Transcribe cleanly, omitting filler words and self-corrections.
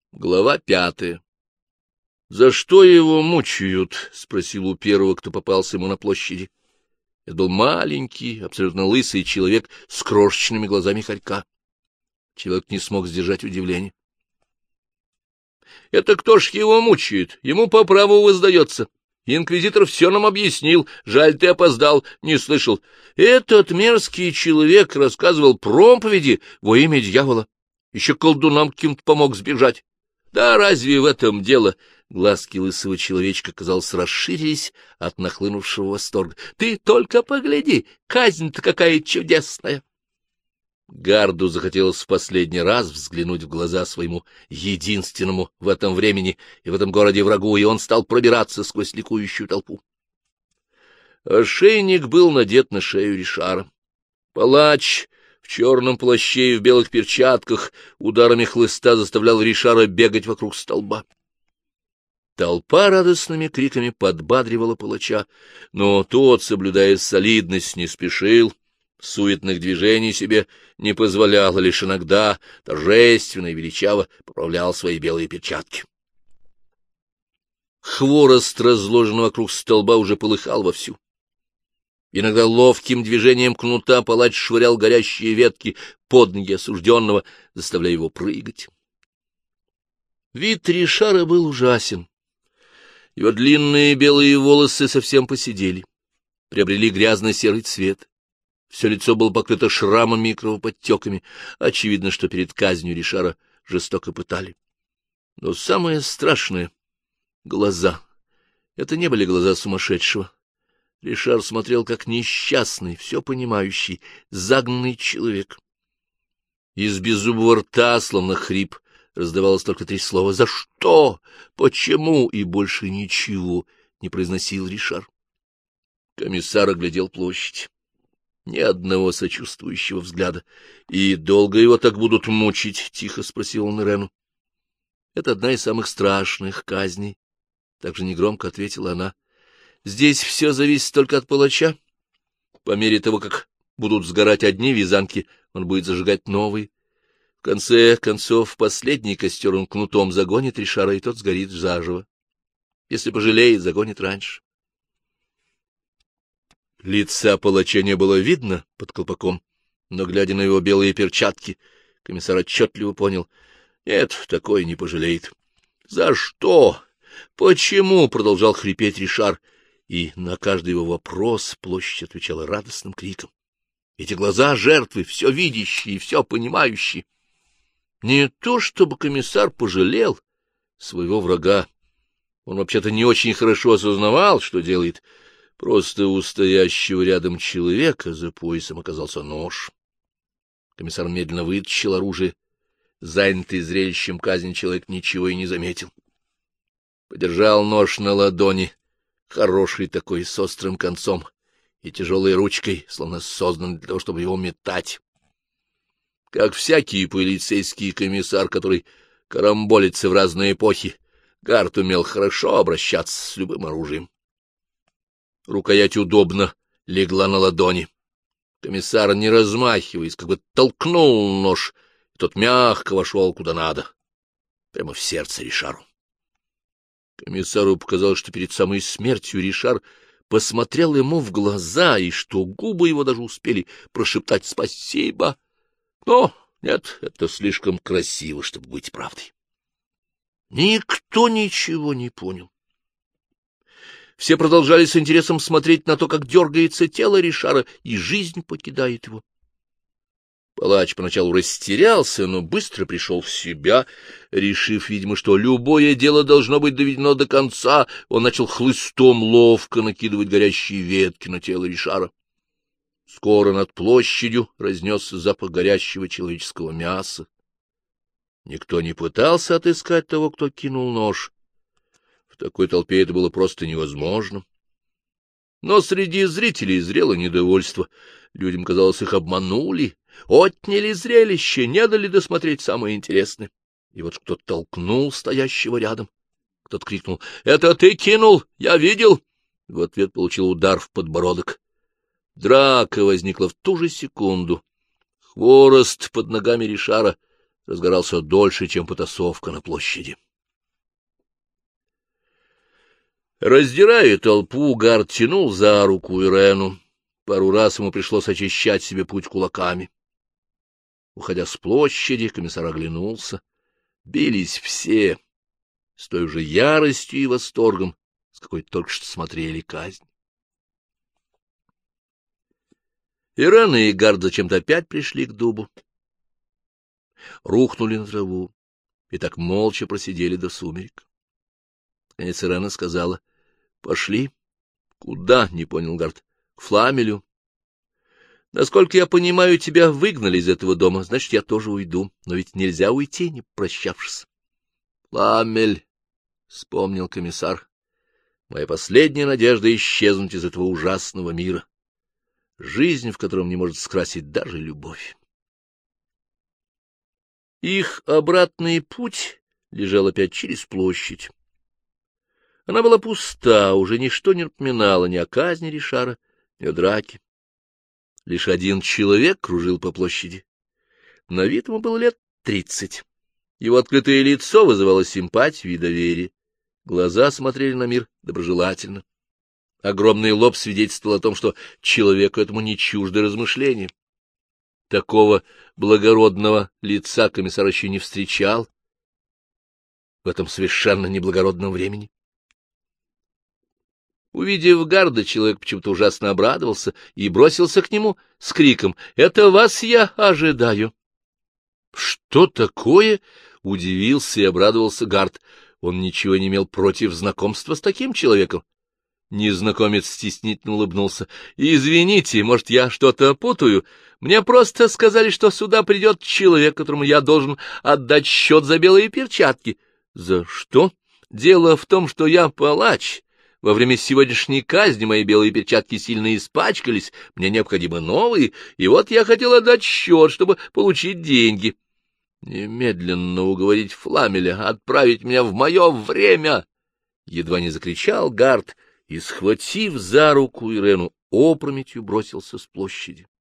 Глава 5. «За что его мучают?» — спросил у первого, кто попался ему на площади. Это был маленький, абсолютно лысый человек с крошечными глазами хорька. Человек не смог сдержать удивление. — Это кто ж его мучает? Ему по праву воздается. Инквизитор все нам объяснил. Жаль, ты опоздал, не слышал. Этот мерзкий человек рассказывал проповеди во имя дьявола. Еще колдунам каким-то помог сбежать. Да разве в этом дело? Глазки лысого человечка, казалось, расширились от нахлынувшего восторга. Ты только погляди, казнь-то какая чудесная! Гарду захотелось в последний раз взглянуть в глаза своему единственному в этом времени и в этом городе врагу, и он стал пробираться сквозь ликующую толпу. Ошейник был надет на шею Ришара. Палач в черном плаще и в белых перчатках ударами хлыста заставлял Ришара бегать вокруг столба. Толпа радостными криками подбадривала палача, но тот, соблюдая солидность, не спешил, суетных движений себе не позволял, лишь иногда торжественно и величаво поправлял свои белые перчатки. Хворост, разложенный вокруг столба, уже полыхал вовсю. Иногда ловким движением кнута палач швырял горящие ветки под ноги осужденного, заставляя его прыгать. Вид Ришара был ужасен. Его длинные белые волосы совсем поседели, приобрели грязно-серый цвет. Все лицо было покрыто шрамами и кровоподтеками. Очевидно, что перед казнью Ришара жестоко пытали. Но самое страшное — глаза. Это не были глаза сумасшедшего. Ришар смотрел как несчастный, все понимающий, загнанный человек. Из беззубого рта, словно хрип, раздавалось только 3 слова: «За что? Почему?» И больше ничего не произносил Ришар. Комиссар оглядел площадь. Ни одного сочувствующего взгляда. — И долго его так будут мучить? — тихо спросил он Ирену. — Это одна из самых страшных казней. Также негромко ответила она. — Здесь все зависит только от палача. По мере того, как будут сгорать одни вязанки, он будет зажигать новые. В конце концов, последний костер он кнутом загонит Ришара, и тот сгорит заживо. Если пожалеет, загонит раньше. Лица палача не было видно под колпаком, но, глядя на его белые перчатки, комиссар отчетливо понял — нет, такой не пожалеет. — За что? Почему? — продолжал хрипеть Ришар, и на каждый его вопрос площадь отвечала радостным криком. Эти глаза жертвы, все видящие и все понимающие. Не то чтобы комиссар пожалел своего врага. Он вообще-то не очень хорошо осознавал, что делает. Просто у стоящего рядом человека за поясом оказался нож. Комиссар медленно вытащил оружие. Занятый зрелищем казни человек ничего и не заметил. Подержал нож на ладони, хороший такой, с острым концом и тяжелой ручкой, словно создан для того, чтобы его метать. Как всякий полицейский комиссар, который карамболится в разные эпохи, Гард умел хорошо обращаться с любым оружием. Рукоять удобно легла на ладони. Комиссар, не размахиваясь, как бы толкнул нож, и тот мягко вошел куда надо, прямо в сердце Ришару. Комиссару показалось, что перед самой смертью Ришар посмотрел ему в глаза, и что губы его даже успели прошептать «спасибо». Но нет, это слишком красиво, чтобы быть правдой. Никто ничего не понял. Все продолжали с интересом смотреть на то, как дергается тело Ришара, и жизнь покидает его. Палач поначалу растерялся, но быстро пришел в себя, решив, видимо, что любое дело должно быть доведено до конца. Он начал хлыстом ловко накидывать горящие ветки на тело Ришара. Скоро над площадью разнесся запах горящего человеческого мяса. Никто не пытался отыскать того, кто кинул нож. В такой толпе это было просто невозможно. Но среди зрителей зрело недовольство. Людям казалось, их обманули, отняли зрелище, не дали досмотреть самое интересное. И вот кто-то толкнул стоящего рядом. Кто-то крикнул: «Это ты кинул? Я видел!» В ответ получил удар в подбородок. Драка возникла в ту же секунду. Хворост под ногами Ришара разгорался дольше, чем потасовка на площади. Раздирая толпу, Гард тянул за руку Ирену. Пару раз ему пришлось очищать себе путь кулаками. Уходя с площади, комиссар оглянулся. Бились все, с той же яростью и восторгом, с какой только что смотрели казнь. Ирена и Гард зачем-то опять пришли к дубу. Рухнули на траву и так молча просидели до сумерек. Наконец Ирена сказала: — Пошли. — Куда? — не понял Гард. — К Фламелю. — Насколько я понимаю, тебя выгнали из этого дома, значит, я тоже уйду. Но ведь нельзя уйти, не прощавшись. — Фламель, — вспомнил комиссар, — моя последняя надежда исчезнуть из этого ужасного мира. Жизнь, в котором не может скрасить даже любовь. Их обратный путь лежал опять через площадь. Она была пуста, уже ничто не напоминало ни о казни Ришара, ни о драке. Лишь один человек кружил по площади. На вид ему было лет 30. Его открытое лицо вызывало симпатию и доверие. Глаза смотрели на мир доброжелательно. Огромный лоб свидетельствовал о том, что человеку этому не чужды размышления. Такого благородного лица комиссар еще не встречал в этом совершенно неблагородном времени. Увидев Гарда, человек почему-то ужасно обрадовался и бросился к нему с криком: — Это вас я ожидаю! — Что такое? — удивился и обрадовался Гард. Он ничего не имел против знакомства с таким человеком. Незнакомец стеснительно улыбнулся. — Извините, может, я что-то путаю? Мне просто сказали, что сюда придет человек, которому я должен отдать счет за белые перчатки. — За что? — Дело в том, что я палач. Во время сегодняшней казни мои белые перчатки сильно испачкались, мне необходимы новые, и вот я хотел отдать счет, чтобы получить деньги. Немедленно уговорить Фламеля отправить меня в мое время! Едва не закричал Гард и, схватив за руку Ирену, опрометью бросился с площади.